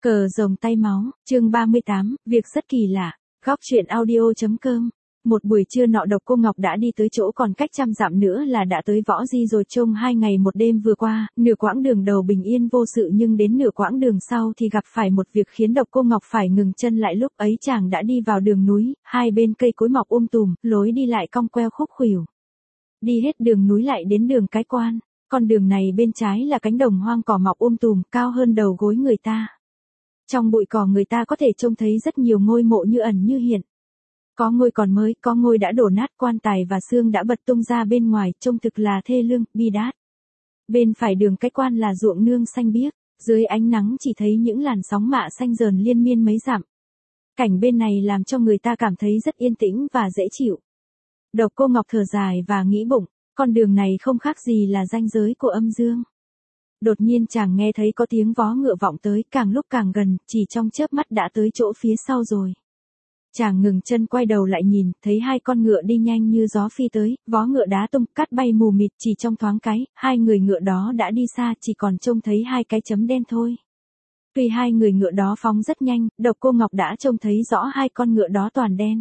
Cờ rồng tay máu, chương 38, việc rất kỳ lạ. Góc truyện audio.com. Một buổi trưa nọ Độc Cô Ngọc đã đi tới chỗ còn cách 100 dặm nữa là đã tới Võ Di rồi. Trong 2 ngày 1 đêm vừa qua, nửa quãng đường đầu bình yên vô sự nhưng đến nửa quãng đường sau thì gặp phải một việc khiến Độc Cô Ngọc phải ngừng chân lại. Lúc ấy chàng đã đi vào đường núi, hai bên cây cối mọc tùm, lối đi lại cong queo khúc khuỷu. Đi hết đường núi lại đến đường Cái Quan, con đường này bên trái là cánh đồng hoang cỏ mọc tùm, cao hơn đầu gối người ta. Trong bụi cỏ người ta có thể trông thấy rất nhiều ngôi mộ như ẩn như hiện. Có ngôi còn mới, có ngôi đã đổ nát, quan tài và xương đã bật tung ra bên ngoài, trông thực là thê lương, bi đát. Bên phải đường Cái Quan là ruộng nương xanh biếc, dưới ánh nắng chỉ thấy những làn sóng mạ xanh dờn liên miên mấy dặm. Cảnh bên này làm cho người ta cảm thấy rất yên tĩnh và dễ chịu. Độc Cô Ngọc thở dài và nghĩ bụng, con đường này không khác gì là ranh giới của âm dương. Đột nhiên chàng nghe thấy có tiếng vó ngựa vọng tới, càng lúc càng gần, chỉ trong chớp mắt đã tới chỗ phía sau rồi. Chàng ngừng chân quay đầu lại nhìn, thấy 2 con ngựa đi nhanh như gió phi tới, vó ngựa đá tung, cát bay mù mịt, chỉ trong thoáng cái, 2 người ngựa đó đã đi xa, chỉ còn trông thấy 2 cái chấm đen thôi. Tuy 2 người ngựa đó phóng rất nhanh, Độc Cô Ngọc đã trông thấy rõ 2 con ngựa đó toàn đen.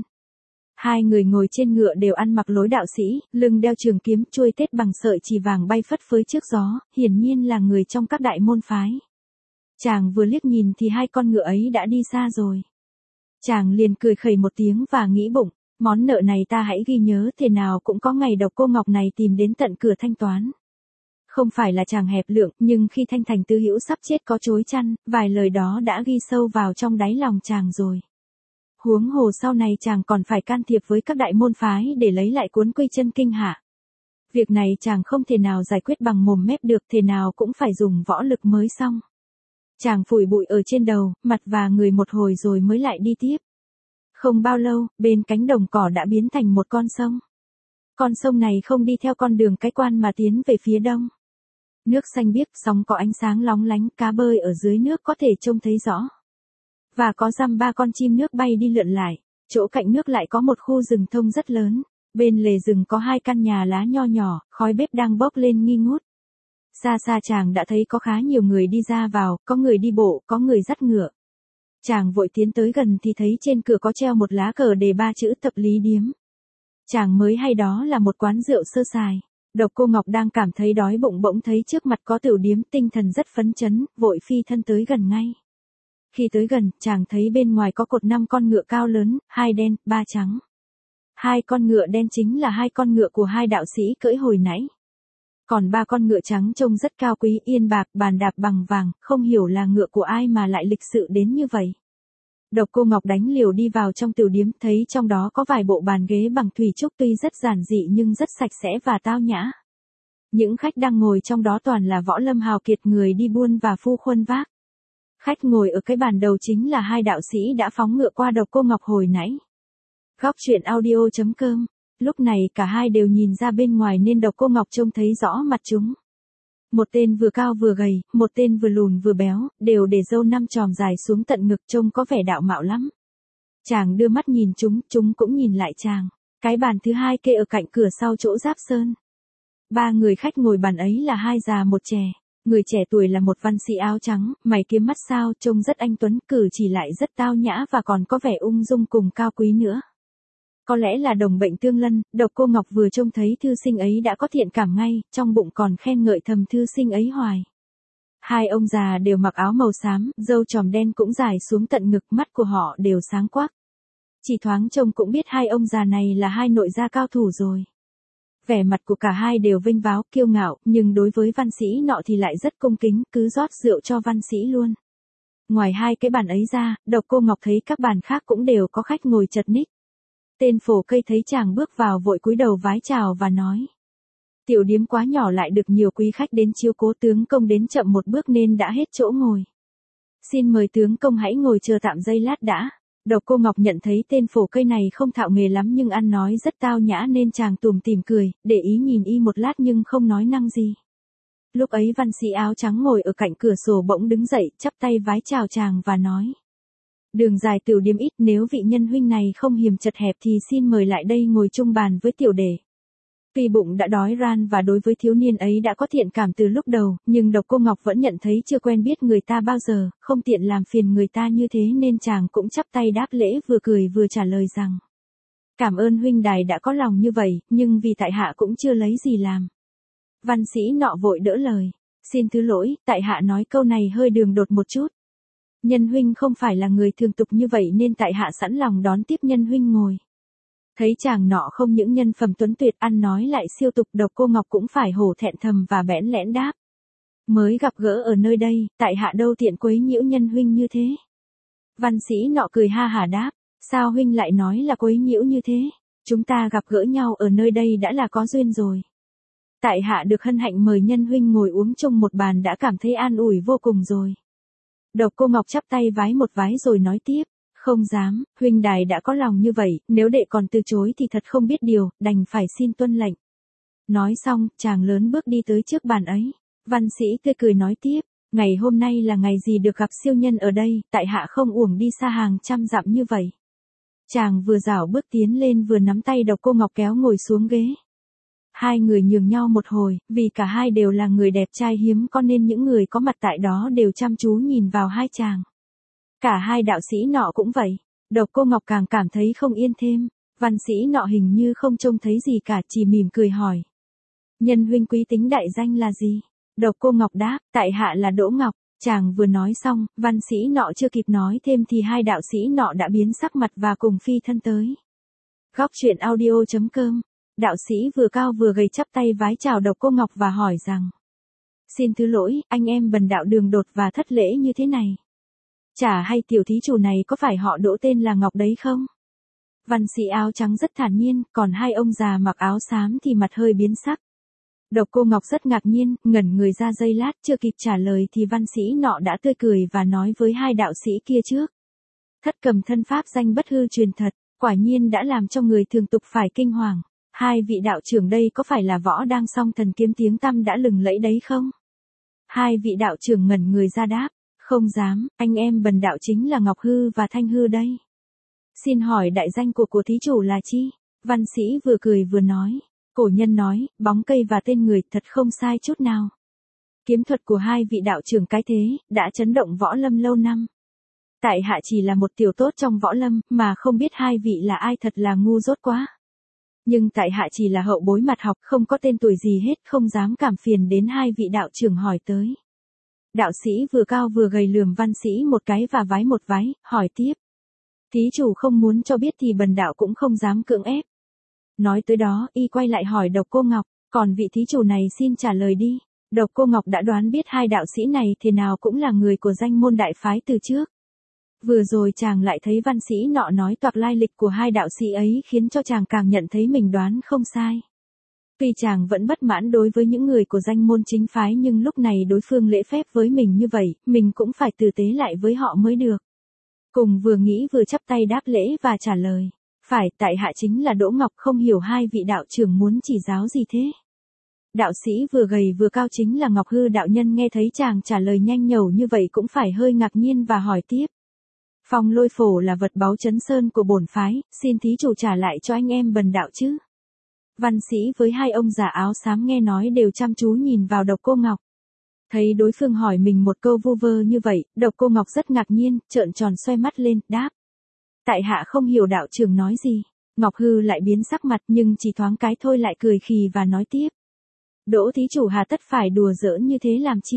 2 người ngồi trên ngựa đều ăn mặc lối đạo sĩ, lưng đeo trường kiếm, chuôi tết bằng sợi chỉ vàng bay phất phới trước gió, hiển nhiên là người trong các đại môn phái. Chàng vừa liếc nhìn thì 2 con ngựa ấy đã đi xa rồi. Chàng liền cười khẩy một tiếng và nghĩ bụng, món nợ này ta hãy ghi nhớ, thế nào cũng có ngày Độc Cô Ngọc này tìm đến tận cửa thanh toán. Không phải là chàng hẹp lượng, nhưng khi Thanh Thành Tư Hữu sắp chết có chối chăn, vài lời đó đã ghi sâu vào trong đáy lòng chàng rồi. Huống hồ sau này chàng còn phải can thiệp với các đại môn phái để lấy lại cuốn Quy Chân Kinh hạ. Việc này chàng không thể nào giải quyết bằng mồm mép được, thế nào cũng phải dùng võ lực mới xong. Chàng phủi bụi ở trên đầu, mặt và người một hồi rồi mới lại đi tiếp. Không bao lâu, bên cánh đồng cỏ đã biến thành một con sông. Con sông này không đi theo con đường Cái Quan mà tiến về phía đông. Nước xanh biếc, sóng có ánh sáng lóng lánh, cá bơi ở dưới nước có thể trông thấy rõ. Và có dăm 3 con chim nước bay đi lượn lại, chỗ cạnh nước lại có một khu rừng thông rất lớn, bên lề rừng có 2 căn nhà lá nho nhỏ, khói bếp đang bốc lên nghi ngút. Xa xa chàng đã thấy có khá nhiều người đi ra vào, có người đi bộ, có người dắt ngựa. Chàng vội tiến tới gần thì thấy trên cửa có treo một lá cờ đề 3 chữ Thập Lý Điếm. Chàng mới hay đó là một quán rượu sơ sài. Độc Cô Ngọc đang cảm thấy đói bụng bỗng thấy trước mặt có tiểu điếm, tinh thần rất phấn chấn, vội phi thân tới gần ngay. Khi tới gần, chàng thấy bên ngoài có cột 5 con ngựa cao lớn, 2 đen, 3 trắng. 2 con ngựa đen chính là 2 con ngựa của 2 đạo sĩ cưỡi hồi nãy. Còn 3 con ngựa trắng trông rất cao quý, yên bạc, bàn đạp bằng vàng, không hiểu là ngựa của ai mà lại lịch sự đến như vậy. Độc Cô Ngọc đánh liều đi vào trong tiểu điếm, thấy trong đó có vài bộ bàn ghế bằng thủy trúc tuy rất giản dị nhưng rất sạch sẽ và tao nhã. Những khách đang ngồi trong đó toàn là võ lâm hào kiệt, người đi buôn và phu khuân vác. Khách ngồi ở cái bàn đầu chính là 2 đạo sĩ đã phóng ngựa qua Độc Cô Ngọc hồi nãy. Góc truyện audio.com. Lúc này cả hai đều nhìn ra bên ngoài nên Độc Cô Ngọc trông thấy rõ mặt chúng. Một tên vừa cao vừa gầy, một tên vừa lùn vừa béo, đều để râu 5 chòm dài xuống tận ngực, trông có vẻ đạo mạo lắm. Chàng đưa mắt nhìn chúng cũng nhìn lại chàng. Cái bàn thứ 2 kê ở cạnh cửa sau chỗ Giáp Sơn. 3 người khách ngồi bàn ấy là 2 già 1 trẻ. Người trẻ tuổi là một văn sĩ áo trắng, mày kiếm mắt sao, trông rất anh tuấn, cử chỉ lại rất tao nhã và còn có vẻ ung dung cùng cao quý nữa. Có lẽ là đồng bệnh tương lân, Độc Cô Ngọc vừa trông thấy thư sinh ấy đã có thiện cảm ngay, trong bụng còn khen ngợi thầm thư sinh ấy hoài. 2 ông già đều mặc áo màu xám, râu chòm đen cũng dài xuống tận ngực, mắt của họ đều sáng quắc. Chỉ thoáng trông cũng biết 2 ông già này là 2 nội gia cao thủ rồi. Vẻ mặt của cả hai đều vênh váo, kiêu ngạo, nhưng đối với văn sĩ nọ thì lại rất cung kính, cứ rót rượu cho văn sĩ luôn. Ngoài 2 cái bàn ấy ra, Độc Cô Ngọc thấy các bàn khác cũng đều có khách ngồi chật ních. Tên phổ cây thấy chàng bước vào vội cúi đầu vái chào và nói. Tiểu điếm quá nhỏ lại được nhiều quý khách đến chiếu cố, tướng công đến chậm một bước nên đã hết chỗ ngồi. Xin mời tướng công hãy ngồi chờ tạm giây lát đã. Độc Cô Ngọc nhận thấy tên phổ cây này không thạo nghề lắm nhưng ăn nói rất tao nhã nên chàng tủm tỉm cười, để ý nhìn y một lát nhưng không nói năng gì. Lúc ấy văn sĩ áo trắng ngồi ở cạnh cửa sổ bỗng đứng dậy, chắp tay vái chào chàng và nói. Đường dài tiểu điếm ít, nếu vị nhân huynh này không hiềm chật hẹp thì xin mời lại đây ngồi chung bàn với tiểu đệ. Tuy bụng đã đói ran và đối với thiếu niên ấy đã có thiện cảm từ lúc đầu, nhưng Độc Cô Ngọc vẫn nhận thấy chưa quen biết người ta bao giờ, không tiện làm phiền người ta như thế nên chàng cũng chắp tay đáp lễ vừa cười vừa trả lời rằng. Cảm ơn huynh đài đã có lòng như vậy, nhưng vì tại hạ cũng chưa lấy gì làm. Văn sĩ nọ vội đỡ lời. Xin thứ lỗi, tại hạ nói câu này hơi đường đột một chút. Nhân huynh không phải là người thường tục như vậy nên tại hạ sẵn lòng đón tiếp nhân huynh ngồi. Thấy chàng nọ không những nhân phẩm tuấn tuyệt ăn nói lại siêu tục, Độc Cô Ngọc cũng phải hổ thẹn thầm và bẽn lẽn đáp. Mới gặp gỡ ở nơi đây, tại hạ đâu tiện quấy nhiễu nhân huynh như thế. Văn sĩ nọ cười ha hả đáp. Sao huynh lại nói là quấy nhiễu như thế? Chúng ta gặp gỡ nhau ở nơi đây đã là có duyên rồi. Tại hạ được hân hạnh mời nhân huynh ngồi uống chung một bàn đã cảm thấy an ủi vô cùng rồi. Độc Cô Ngọc chắp tay vái một vái rồi nói tiếp. Không dám, huynh đài đã có lòng như vậy, nếu đệ còn từ chối thì thật không biết điều, đành phải xin tuân lệnh. Nói xong, chàng lớn bước đi tới trước bàn ấy. Văn sĩ tươi cười nói tiếp. Ngày hôm nay là ngày gì được gặp siêu nhân ở đây, tại hạ không uổng đi xa hàng trăm dặm như vậy. Chàng vừa dảo bước tiến lên vừa nắm tay Độc Cô Ngọc kéo ngồi xuống ghế. Hai người nhường nhau một hồi, vì cả hai đều là người đẹp trai hiếm có nên những người có mặt tại đó đều chăm chú nhìn vào hai chàng. Cả hai đạo sĩ nọ cũng vậy. Độc Cô Ngọc càng cảm thấy không yên thêm. Văn sĩ nọ hình như không trông thấy gì cả, chỉ mỉm cười hỏi. Nhân huynh quý tính đại danh là gì? Độc Cô Ngọc đáp, tại hạ là Đỗ Ngọc. Chàng vừa nói xong, văn sĩ nọ chưa kịp nói thêm thì hai đạo sĩ nọ đã biến sắc mặt và cùng phi thân tới. Góc truyện audio.com. Đạo sĩ vừa cao vừa gầy chắp tay vái chào Độc Cô Ngọc và hỏi rằng. Xin thứ lỗi, anh em bần đạo đường đột và thất lễ như thế này. Chả hay tiểu thí chủ này có phải họ Đỗ tên là Ngọc đấy không? Văn sĩ áo trắng rất thản nhiên, còn hai ông già mặc áo xám thì mặt hơi biến sắc. Độc Cô Ngọc rất ngạc nhiên, ngẩn người ra giây lát, chưa kịp trả lời thì văn sĩ nọ đã tươi cười và nói với hai đạo sĩ kia trước. Thất cầm thân pháp danh bất hư truyền thật, quả nhiên đã làm cho người thường tục phải kinh hoàng. Hai vị đạo trưởng đây có phải là Võ Đang Song thần kiếm tiếng tăm đã lừng lẫy đấy không? Hai vị đạo trưởng ngẩn người ra đáp. Không dám, anh em bần đạo chính là Ngọc Hư và Thanh Hư đây. Xin hỏi đại danh của thí chủ là chi? Văn sĩ vừa cười vừa nói. Cổ nhân nói, bóng cây và tên người thật không sai chút nào. Kiếm thuật của hai vị đạo trưởng cái thế, đã chấn động võ lâm lâu năm. Tại hạ chỉ là một tiểu tốt trong võ lâm, mà không biết hai vị là ai thật là ngu dốt quá. Nhưng tại hạ chỉ là hậu bối mặt học, không có tên tuổi gì hết, không dám cảm phiền đến hai vị đạo trưởng hỏi tới. Đạo sĩ vừa cao vừa gầy lườm văn sĩ một cái và vái một vái, hỏi tiếp. Thí chủ không muốn cho biết thì bần đạo cũng không dám cưỡng ép. Nói tới đó, y quay lại hỏi Độc Cô Ngọc, còn vị thí chủ này xin trả lời đi. Độc Cô Ngọc đã đoán biết hai đạo sĩ này thế nào cũng là người của danh môn đại phái từ trước. Vừa rồi chàng lại thấy văn sĩ nọ nói toạc lai lịch của hai đạo sĩ ấy khiến cho chàng càng nhận thấy mình đoán không sai. Tuy chàng vẫn bất mãn đối với những người của danh môn chính phái nhưng lúc này đối phương lễ phép với mình như vậy, mình cũng phải tử tế lại với họ mới được. Cùng vừa nghĩ vừa chắp tay đáp lễ và trả lời. Phải, tại hạ chính là Đỗ Ngọc, không hiểu hai vị đạo trưởng muốn chỉ giáo gì thế. Đạo sĩ vừa gầy vừa cao chính là Ngọc Hư đạo nhân nghe thấy chàng trả lời nhanh nhẩu như vậy cũng phải hơi ngạc nhiên và hỏi tiếp. Phong lôi phổ là vật báu chấn sơn của bổn phái, xin thí chủ trả lại cho anh em bần đạo chứ. Văn sĩ với hai ông già áo xám nghe nói đều chăm chú nhìn vào Độc Cô Ngọc. Thấy đối phương hỏi mình một câu vu vơ như vậy, Độc Cô Ngọc rất ngạc nhiên, trợn tròn xoay mắt lên, đáp. Tại hạ không hiểu đạo trưởng nói gì. Ngọc Hư lại biến sắc mặt nhưng chỉ thoáng cái thôi lại cười khì và nói tiếp. Đỗ thí chủ hà tất phải đùa giỡn như thế làm chi?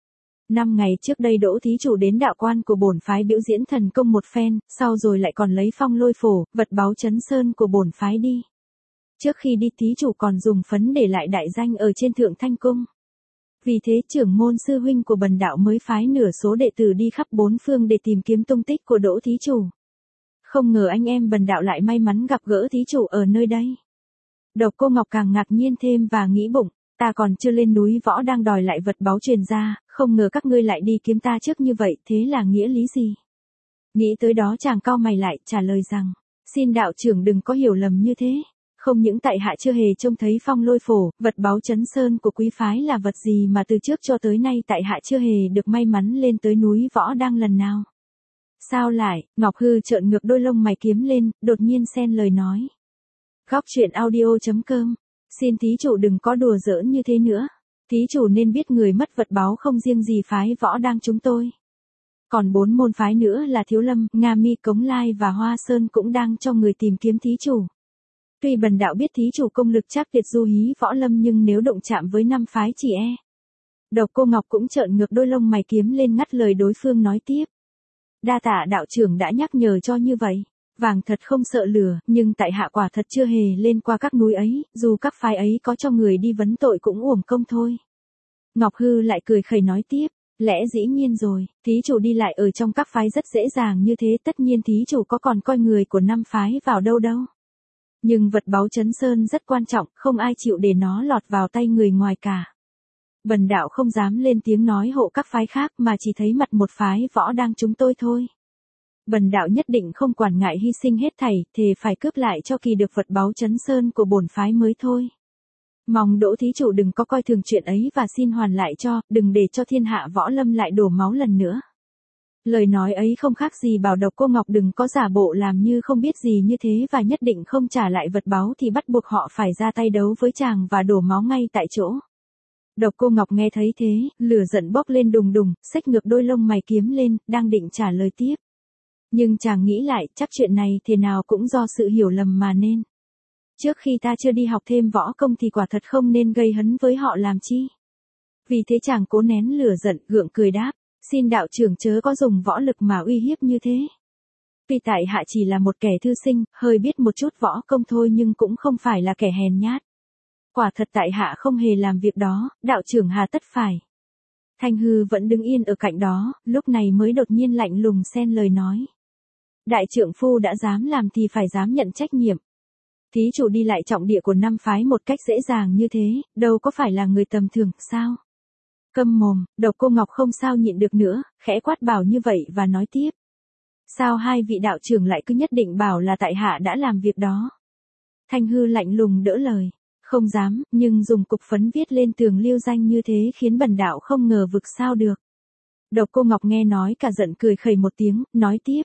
5 ngày trước đây Đỗ thí chủ đến đạo quan của bổn phái biểu diễn thần công một phen, sau rồi lại còn lấy phong lôi phổ, vật báu chấn sơn của bổn phái đi. Trước khi đi thí chủ còn dùng phấn để lại đại danh ở trên Thượng Thanh Cung. Vì thế trưởng môn sư huynh của bần đạo mới phái nửa số đệ tử đi khắp bốn phương để tìm kiếm tung tích của Đỗ thí chủ. Không ngờ anh em bần đạo lại may mắn gặp gỡ thí chủ ở nơi đây. Độc Cô Ngọc càng ngạc nhiên thêm và nghĩ bụng, ta còn chưa lên núi võ đang đòi lại vật báu truyền ra, không ngờ các ngươi lại đi kiếm ta trước như vậy, thế là nghĩa lý gì? Nghĩ tới đó chàng cau mày lại, trả lời rằng, xin đạo trưởng đừng có hiểu lầm như thế. Không những tại hạ chưa hề trông thấy phong lôi phổ, vật báu chấn sơn của quý phái là vật gì mà từ trước cho tới nay tại hạ chưa hề được may mắn lên tới núi võ đang lần nào. Sao lại? Ngọc Hư trợn ngược đôi lông mày kiếm lên, đột nhiên xen lời nói. Góc truyện audio.com Xin thí chủ đừng có đùa giỡn như thế nữa. Thí chủ nên biết người mất vật báu không riêng gì phái Võ Đang chúng tôi. Còn 4 môn phái nữa là Thiếu Lâm, Nga Mi, Cống Lai và Hoa Sơn cũng đang cho người tìm kiếm thí chủ. Tuy bần đạo biết thí chủ công lực chắc tuyệt du hí võ lâm nhưng nếu động chạm với 5 phái chỉ e. Độc Cô Ngọc cũng trợn ngược đôi lông mày kiếm lên ngắt lời đối phương nói tiếp. Đa tạ đạo trưởng đã nhắc nhở cho như vậy. Vàng thật không sợ lửa, nhưng tại hạ quả thật chưa hề lên qua các núi ấy, dù các phái ấy có cho người đi vấn tội cũng uổng công thôi. Ngọc Hư lại cười khẩy nói tiếp. Lẽ dĩ nhiên rồi, thí chủ đi lại ở trong các phái rất dễ dàng như thế, tất nhiên thí chủ có còn coi người của 5 phái vào đâu đâu. Nhưng vật báu Trấn Sơn rất quan trọng, không ai chịu để nó lọt vào tay người ngoài cả. Bần đạo không dám lên tiếng nói hộ các phái khác mà chỉ thấy mặt một phái Võ Đang chúng tôi thôi. Bần đạo nhất định không quản ngại hy sinh hết thảy, thề phải cướp lại cho kỳ được vật báu Trấn Sơn của bổn phái mới thôi. Mong Đỗ thí chủ đừng có coi thường chuyện ấy và xin hoàn lại cho, đừng để cho thiên hạ võ lâm lại đổ máu lần nữa. Lời nói ấy không khác gì bảo Độc Cô Ngọc đừng có giả bộ làm như không biết gì như thế và nhất định không trả lại vật báu thì bắt buộc họ phải ra tay đấu với chàng và đổ máu ngay tại chỗ. Độc Cô Ngọc nghe thấy thế, lửa giận bốc lên đùng đùng, xách ngược đôi lông mày kiếm lên, đang định trả lời tiếp. Nhưng chàng nghĩ lại, chắc chuyện này thế nào cũng do sự hiểu lầm mà nên. Trước khi ta chưa đi học thêm võ công thì quả thật không nên gây hấn với họ làm chi. Vì thế chàng cố nén lửa giận, gượng cười đáp, xin đạo trưởng chớ có dùng võ lực mà uy hiếp như thế. Tuy tại hạ chỉ là một kẻ thư sinh, hơi biết một chút võ công thôi nhưng cũng không phải là kẻ hèn nhát. Quả thật tại hạ không hề làm việc đó, đạo trưởng hà tất phải. Thanh Hư vẫn đứng yên ở cạnh đó, lúc này mới đột nhiên lạnh lùng xen lời nói. Đại trượng phu đã dám làm thì phải dám nhận trách nhiệm. Thí chủ đi lại trọng địa của 5 phái một cách dễ dàng như thế, đâu có phải là người tầm thường, sao? Câm mồm, Độc Cô Ngọc không sao nhịn được nữa, khẽ quát bảo như vậy và nói tiếp. Sao hai vị đạo trưởng lại cứ nhất định bảo là tại hạ đã làm việc đó? Thanh Hư lạnh lùng đỡ lời. Không dám, nhưng dùng cục phấn viết lên tường lưu danh như thế khiến bần đạo không ngờ vực sao được. Độc Cô Ngọc nghe nói cả giận cười khẩy một tiếng, nói tiếp.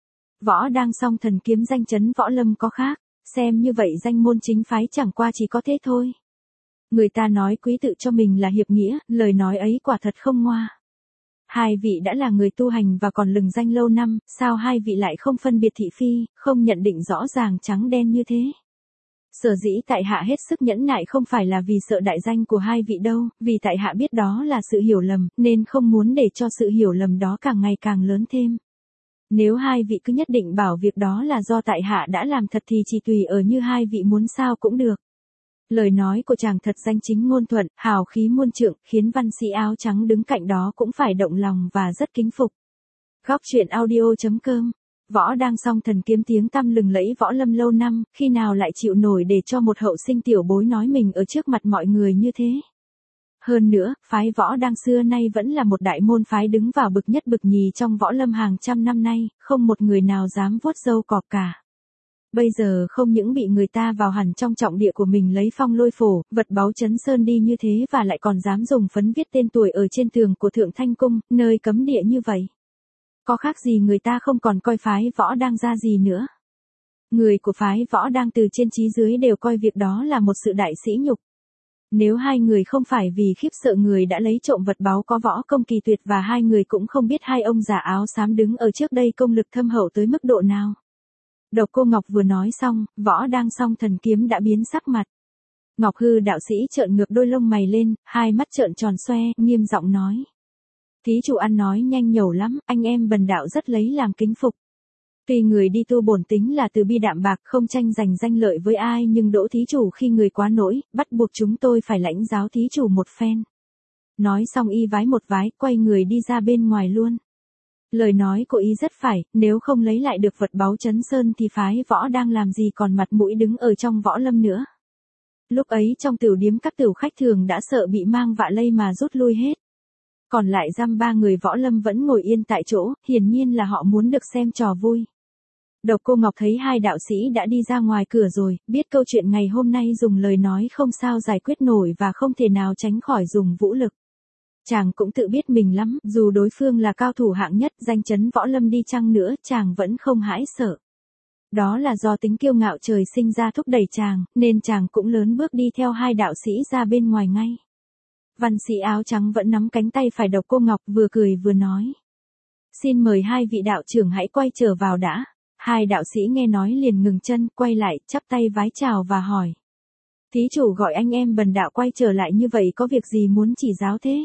Võ Đang song thần kiếm danh chấn võ lâm có khác, xem như vậy danh môn chính phái chẳng qua chỉ có thế thôi. Người ta nói quý tự cho mình là hiệp nghĩa, lời nói ấy quả thật không ngoa. Hai vị đã là người tu hành và còn lừng danh lâu năm, sao hai vị lại không phân biệt thị phi, không nhận định rõ ràng trắng đen như thế? Sở dĩ tại hạ hết sức nhẫn nại không phải là vì sợ đại danh của hai vị đâu, vì tại hạ biết đó là sự hiểu lầm, nên không muốn để cho sự hiểu lầm đó càng ngày càng lớn thêm. Nếu hai vị cứ nhất định bảo việc đó là do tại hạ đã làm thật thì chỉ tùy ở như hai vị muốn sao cũng được. Lời nói của chàng thật danh chính ngôn thuận, hào khí muôn trượng, khiến văn sĩ áo trắng đứng cạnh đó cũng phải động lòng và rất kính phục. Góc truyện audio.com. Võ Đang song thần kiếm tiếng tăm lừng lẫy võ lâm lâu năm, khi nào lại chịu nổi để cho một hậu sinh tiểu bối nói mình ở trước mặt mọi người như thế. Hơn nữa, phái Võ Đang xưa nay vẫn là một đại môn phái đứng vào bực nhất bực nhì trong võ lâm hàng trăm năm nay, không một người nào dám vuốt râu cọp cả. Bây giờ không những bị người ta vào hẳn trong trọng địa của mình lấy phong lôi phổ, vật báu Trấn Sơn đi như thế và lại còn dám dùng phấn viết tên tuổi ở trên tường của Thượng Thanh Cung, nơi cấm địa như vậy. Có khác gì người ta không còn coi phái Võ Đang ra gì nữa. Người của phái Võ Đang từ trên chí dưới đều coi việc đó là một sự đại sỉ nhục. Nếu hai người không phải vì khiếp sợ người đã lấy trộm vật báu có võ công kỳ tuyệt và hai người cũng không biết hai ông già áo xám đứng ở trước đây công lực thâm hậu tới mức độ nào. Độc Cô Ngọc vừa nói xong, Võ Đang song thần kiếm đã biến sắc mặt. Ngọc Hư đạo sĩ trợn ngược đôi lông mày lên, hai mắt trợn tròn xoe, nghiêm giọng nói. Thí chủ ăn nói nhanh nhẩu lắm, anh em bần đạo rất lấy làm kính phục. Tuy người đi tu bổn tính là từ bi đạm bạc không tranh giành danh lợi với ai nhưng Đỗ thí chủ khi người quá nỗi, bắt buộc chúng tôi phải lãnh giáo thí chủ một phen. Nói xong y vái một vái, quay người đi ra bên ngoài luôn. Lời nói của y rất phải, nếu không lấy lại được vật báu Trấn Sơn thì phái Võ Đang làm gì còn mặt mũi đứng ở trong võ lâm nữa. Lúc ấy trong tiểu điếm các tiểu khách thường đã sợ bị mang vạ lây mà rút lui hết. Còn lại dăm ba người võ lâm vẫn ngồi yên tại chỗ, hiển nhiên là họ muốn được xem trò vui. Độc Cô Ngọc thấy hai đạo sĩ đã đi ra ngoài cửa rồi, biết câu chuyện ngày hôm nay dùng lời nói không sao giải quyết nổi và không thể nào tránh khỏi dùng vũ lực. Chàng cũng tự biết mình lắm, dù đối phương là cao thủ hạng nhất danh chấn võ lâm đi chăng nữa, chàng vẫn không hãi sợ. Đó là do tính kiêu ngạo trời sinh ra thúc đẩy chàng, nên chàng cũng lớn bước đi theo hai đạo sĩ ra bên ngoài ngay. Văn sĩ áo trắng vẫn nắm cánh tay phải Độc Cô Ngọc vừa cười vừa nói. Xin mời hai vị đạo trưởng hãy quay trở vào đã. Hai đạo sĩ nghe nói liền ngừng chân, quay lại, chắp tay vái chào và hỏi. Thí chủ gọi anh em bần đạo quay trở lại như vậy có việc gì muốn chỉ giáo thế?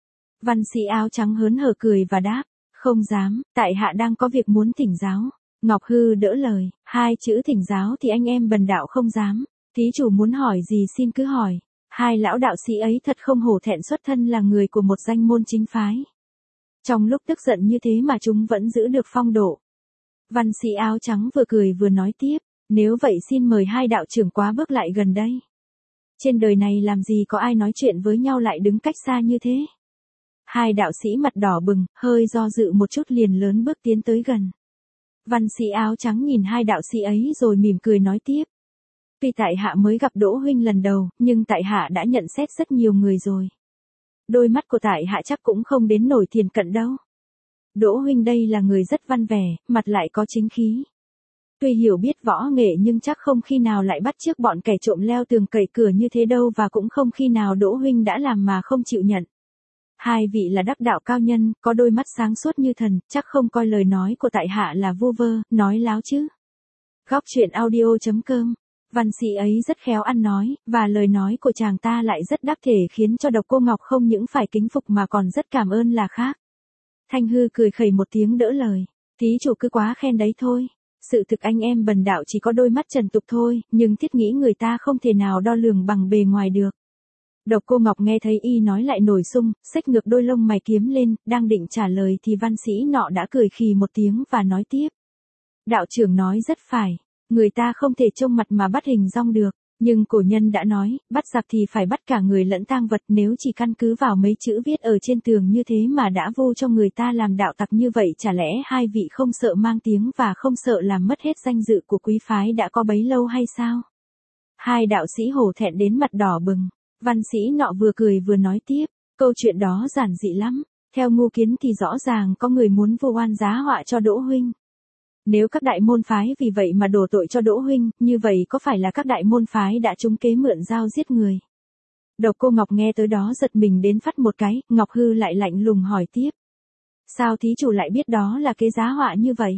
Văn sĩ áo trắng hớn hở cười và đáp. Không dám, tại hạ đang có việc muốn thỉnh giáo. Ngọc Hư đỡ lời, hai chữ thỉnh giáo thì anh em bần đạo không dám. Thí chủ muốn hỏi gì xin cứ hỏi. Hai lão đạo sĩ ấy thật không hổ thẹn xuất thân là người của một danh môn chính phái. Trong lúc tức giận như thế mà chúng vẫn giữ được phong độ. Văn sĩ áo trắng vừa cười vừa nói tiếp, nếu vậy xin mời hai đạo trưởng quá bước lại gần đây. Trên đời này làm gì có ai nói chuyện với nhau lại đứng cách xa như thế. Hai đạo sĩ mặt đỏ bừng, hơi do dự một chút liền lớn bước tiến tới gần. Văn sĩ áo trắng nhìn hai đạo sĩ ấy rồi mỉm cười nói tiếp. Tuy tại hạ mới gặp Đỗ huynh lần đầu, nhưng tại hạ đã nhận xét rất nhiều người rồi. Đôi mắt của tại hạ chắc cũng không đến nổi thiền cận đâu. Đỗ huynh đây là người rất văn vẻ, mặt lại có chính khí. Tuy hiểu biết võ nghệ nhưng chắc không khi nào lại bắt chước bọn kẻ trộm leo tường cậy cửa như thế đâu, và cũng không khi nào Đỗ huynh đã làm mà không chịu nhận. Hai vị là đắc đạo cao nhân, có đôi mắt sáng suốt như thần, chắc không coi lời nói của tại hạ là vu vơ, nói láo chứ. Góc truyện audio.com. Văn sĩ ấy rất khéo ăn nói, và lời nói của chàng ta lại rất đắc thể khiến cho Độc Cô Ngọc không những phải kính phục mà còn rất cảm ơn là khác. Thanh Hư cười khẩy một tiếng đỡ lời. Thí chủ cứ quá khen đấy thôi. Sự thực anh em bần đạo chỉ có đôi mắt trần tục thôi, nhưng thiết nghĩ người ta không thể nào đo lường bằng bề ngoài được. Độc Cô Ngọc nghe thấy y nói lại nổi sung, xếch ngược đôi lông mày kiếm lên, đang định trả lời thì văn sĩ nọ đã cười khì một tiếng và nói tiếp. Đạo trưởng nói rất phải, người ta không thể trông mặt mà bắt hình dong được, nhưng cổ nhân đã nói, bắt giặc thì phải bắt cả người lẫn tang vật, nếu chỉ căn cứ vào mấy chữ viết ở trên tường như thế mà đã vu cho người ta làm đạo tặc như vậy, chả lẽ hai vị không sợ mang tiếng và không sợ làm mất hết danh dự của quý phái đã có bấy lâu hay sao? Hai đạo sĩ hổ thẹn đến mặt đỏ bừng. Văn sĩ nọ vừa cười vừa nói tiếp, câu chuyện đó giản dị lắm, theo ngu kiến thì rõ ràng có người muốn vu oan giá họa cho Đỗ huynh. Nếu các đại môn phái vì vậy mà đổ tội cho Đỗ huynh, như vậy có phải là các đại môn phái đã trúng kế mượn dao giết người? Độc Cô Ngọc nghe tới đó giật mình đến phắt một cái, Ngọc Hư lại lạnh lùng hỏi tiếp. Sao thí chủ lại biết đó là kế giá họa như vậy?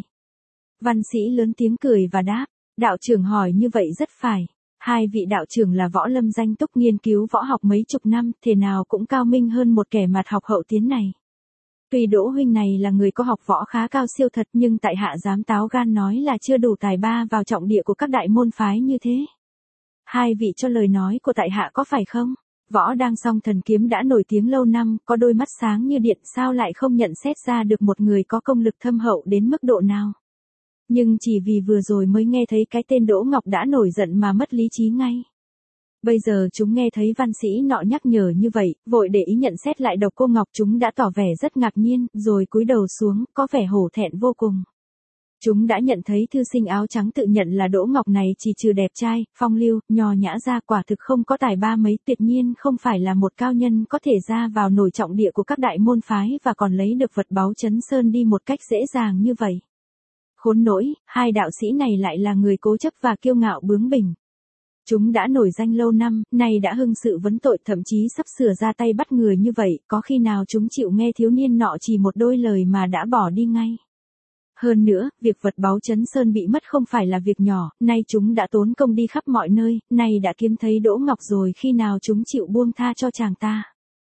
Văn sĩ lớn tiếng cười và đáp, đạo trưởng hỏi như vậy rất phải. Hai vị đạo trưởng là võ lâm danh túc nghiên cứu võ học mấy chục năm, thế nào cũng cao minh hơn một kẻ mặt học hậu tiến này. Tuy Đỗ huynh này là người có học võ khá cao siêu thật, nhưng tại hạ dám táo gan nói là chưa đủ tài ba vào trọng địa của các đại môn phái như thế. Hai vị cho lời nói của tại hạ có phải không? Võ Đang Song thần kiếm đã nổi tiếng lâu năm, có đôi mắt sáng như điện, sao lại không nhận xét ra được một người có công lực thâm hậu đến mức độ nào? Nhưng chỉ vì vừa rồi mới nghe thấy cái tên Đỗ Ngọc đã nổi giận mà mất lý trí ngay. Bây giờ chúng nghe thấy văn sĩ nọ nhắc nhở như vậy, vội để ý nhận xét lại Độc Cô Ngọc, chúng đã tỏ vẻ rất ngạc nhiên, rồi cúi đầu xuống, có vẻ hổ thẹn vô cùng. Chúng đã nhận thấy thư sinh áo trắng tự nhận là Đỗ Ngọc này chỉ trừ đẹp trai, phong lưu, nho nhã ra, quả thực không có tài ba mấy, tuyệt nhiên không phải là một cao nhân có thể ra vào nổi trọng địa của các đại môn phái và còn lấy được vật báu Chấn Sơn đi một cách dễ dàng như vậy. Khốn nỗi, hai đạo sĩ này lại là người cố chấp và kiêu ngạo bướng bỉnh. Chúng đã nổi danh lâu năm, nay đã hưng sự vấn tội, thậm chí sắp sửa ra tay bắt người như vậy, có khi nào chúng chịu nghe thiếu niên nọ chỉ một đôi lời mà đã bỏ đi ngay. Hơn nữa, việc vật báu Chấn Sơn bị mất không phải là việc nhỏ, nay chúng đã tốn công đi khắp mọi nơi, nay đã kiếm thấy Đỗ Ngọc rồi, khi nào chúng chịu buông tha cho chàng ta.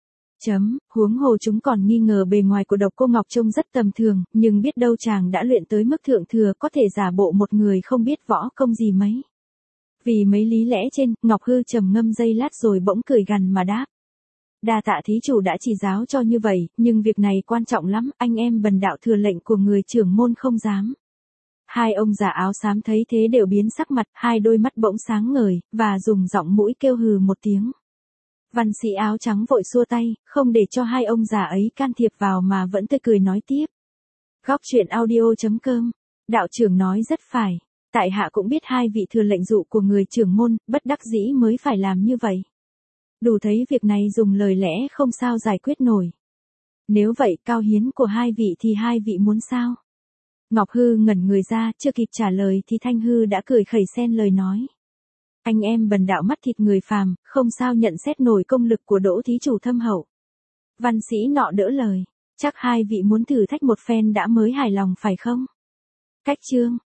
Huống hồ chúng còn nghi ngờ bề ngoài của Độc Cô Ngọc trông rất tầm thường, nhưng biết đâu chàng đã luyện tới mức thượng thừa, có thể giả bộ một người không biết võ công gì mấy. Vì mấy lý lẽ trên, Ngọc Hư trầm ngâm giây lát rồi bỗng cười gằn mà đáp. Đa tạ thí chủ đã chỉ giáo cho như vậy, nhưng việc này quan trọng lắm, anh em bần đạo thừa lệnh của người trưởng môn không dám. Hai ông già áo xám thấy thế đều biến sắc mặt, hai đôi mắt bỗng sáng ngời, và dùng giọng mũi kêu hừ một tiếng. Văn sĩ áo trắng vội xua tay, không để cho hai ông già ấy can thiệp vào mà vẫn tươi cười nói tiếp. Góc truyện audio.com. Đạo trưởng nói rất phải. Tại hạ cũng biết hai vị thừa lệnh dụ của người trưởng môn, bất đắc dĩ mới phải làm như vậy. Đủ thấy việc này dùng lời lẽ không sao giải quyết nổi. Nếu vậy cao hiến của hai vị thì hai vị muốn sao? Ngọc Hư ngẩn người ra, chưa kịp trả lời thì Thanh Hư đã cười khẩy xen lời nói. Anh em bần đạo mắt thịt người phàm, không sao nhận xét nổi công lực của Đỗ thí chủ thâm hậu. Văn sĩ nọ đỡ lời. Chắc hai vị muốn thử thách một phen đã mới hài lòng phải không? Cách chương.